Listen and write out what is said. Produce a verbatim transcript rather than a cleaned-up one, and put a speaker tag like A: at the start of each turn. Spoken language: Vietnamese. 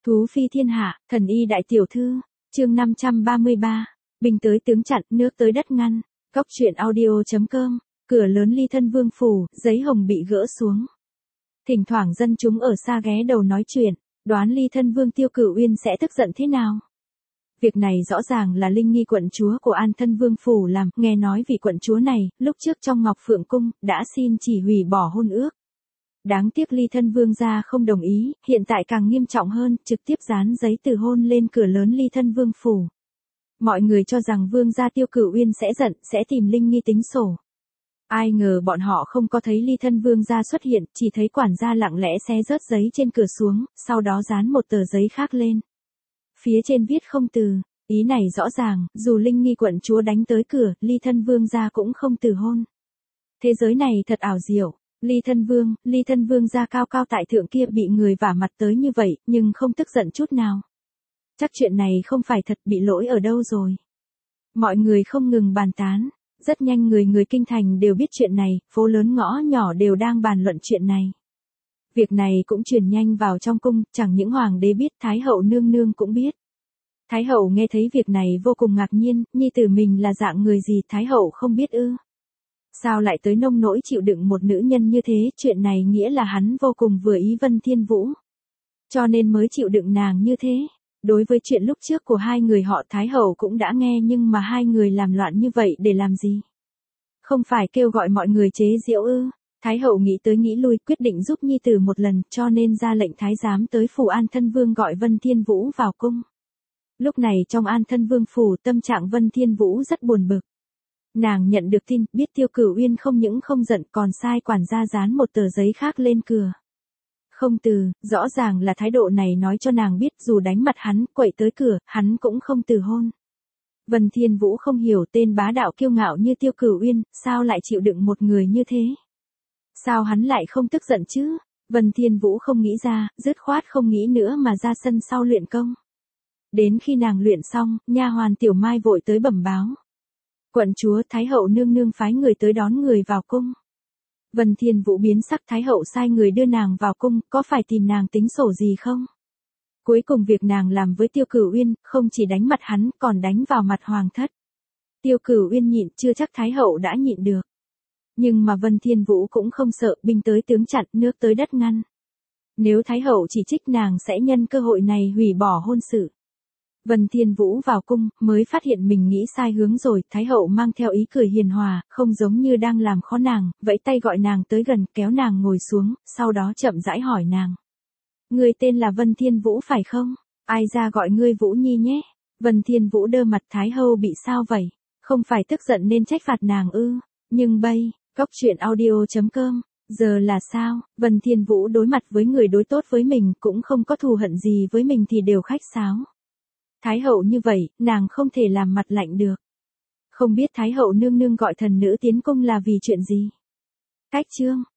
A: Thú phi thiên hạ, thần y đại tiểu thư, chương năm trăm ba mươi ba, binh tới tướng chặn, nước tới đất ngăn, góc truyện audio.com, cửa lớn ly thân vương phủ, giấy hồng bị gỡ xuống. Thỉnh thoảng dân chúng ở xa ghé đầu nói chuyện, đoán ly thân vương Tiêu Cửu Uyên sẽ tức giận thế nào. Việc này rõ ràng là Linh Nghi quận chúa của An Thân Vương phủ làm, nghe nói vị quận chúa này, lúc trước trong Ngọc Phượng Cung, đã xin chỉ hủy bỏ hôn ước. Đáng tiếc ly thân vương gia không đồng ý, hiện tại càng nghiêm trọng hơn, trực tiếp dán giấy từ hôn lên cửa lớn ly thân vương phủ. Mọi người cho rằng vương gia Tiêu Cửu Uyên sẽ giận, sẽ tìm Linh Nghi tính sổ. Ai ngờ bọn họ không có thấy ly thân vương gia xuất hiện, chỉ thấy quản gia lặng lẽ xé rớt giấy trên cửa xuống, sau đó dán một tờ giấy khác lên. Phía trên viết không từ, ý này rõ ràng, dù Linh Nghi quận chúa đánh tới cửa, ly thân vương gia cũng không từ hôn. Thế giới này thật ảo diệu. Ly thân vương, ly thân vương gia cao cao tại thượng kia bị người vả mặt tới như vậy, nhưng không tức giận chút nào. Chắc chuyện này không phải thật, bị lỗi ở đâu rồi. Mọi người không ngừng bàn tán, rất nhanh người người kinh thành đều biết chuyện này, phố lớn ngõ nhỏ đều đang bàn luận chuyện này. Việc này cũng truyền nhanh vào trong cung, chẳng những hoàng đế biết, thái hậu nương nương cũng biết. Thái hậu nghe thấy việc này vô cùng ngạc nhiên, nhi tử mình là dạng người gì thái hậu không biết ư. Sao lại tới nông nỗi chịu đựng một nữ nhân như thế, chuyện này nghĩa là hắn vô cùng vừa ý Vân Thiên Vũ. Cho nên mới chịu đựng nàng như thế. Đối với chuyện lúc trước của hai người họ Thái Hậu cũng đã nghe, nhưng mà hai người làm loạn như vậy để làm gì? Không phải kêu gọi mọi người chế giễu ư? Thái Hậu nghĩ tới nghĩ lui, quyết định giúp nhi tử một lần, cho nên ra lệnh Thái giám tới phủ An Thân Vương gọi Vân Thiên Vũ vào cung. Lúc này trong An Thân Vương phủ, tâm trạng Vân Thiên Vũ rất buồn bực. Nàng nhận được tin, biết Tiêu Cửu Uyên không những không giận còn sai quản gia dán một tờ giấy khác lên cửa. Không từ, rõ ràng là thái độ này nói cho nàng biết dù đánh mặt hắn, quậy tới cửa, hắn cũng không từ hôn. Vân Thiên Vũ không hiểu tên bá đạo kiêu ngạo như Tiêu Cửu Uyên, sao lại chịu đựng một người như thế? Sao hắn lại không tức giận chứ? Vân Thiên Vũ không nghĩ ra, dứt khoát không nghĩ nữa mà ra sân sau luyện công. Đến khi nàng luyện xong, nha hoàn Tiểu Mai vội tới bẩm báo. Quận chúa Thái hậu nương nương phái người tới đón người vào cung. Vân Thiên Vũ biến sắc, Thái hậu sai người đưa nàng vào cung, có phải tìm nàng tính sổ gì không? Cuối cùng việc nàng làm với Tiêu Cửu Uyên, không chỉ đánh mặt hắn, còn đánh vào mặt hoàng thất. Tiêu Cửu Uyên nhịn, chưa chắc Thái hậu đã nhịn được. Nhưng mà Vân Thiên Vũ cũng không sợ, binh tới tướng chặn, nước tới đất ngăn. Nếu Thái hậu chỉ trích nàng sẽ nhân cơ hội này hủy bỏ hôn sự. Vân Thiên Vũ vào cung, mới phát hiện mình nghĩ sai hướng rồi, Thái hậu mang theo ý cười hiền hòa, không giống như đang làm khó nàng, vẫy tay gọi nàng tới gần, kéo nàng ngồi xuống, sau đó chậm rãi hỏi nàng. Ngươi tên là Vân Thiên Vũ phải không? Ai ra gọi ngươi Vũ Nhi nhé? Vân Thiên Vũ đơ mặt, Thái hậu bị sao vậy? Không phải tức giận nên trách phạt nàng ư? Nhưng bây, góc truyện audio.com, giờ là sao? Vân Thiên Vũ đối mặt với người đối tốt với mình, cũng không có thù hận gì với mình thì đều khách sáo. Thái hậu như vậy, nàng không thể làm mặt lạnh được. Không biết Thái hậu nương nương gọi thần nữ tiến cung là vì chuyện gì? Cách chương,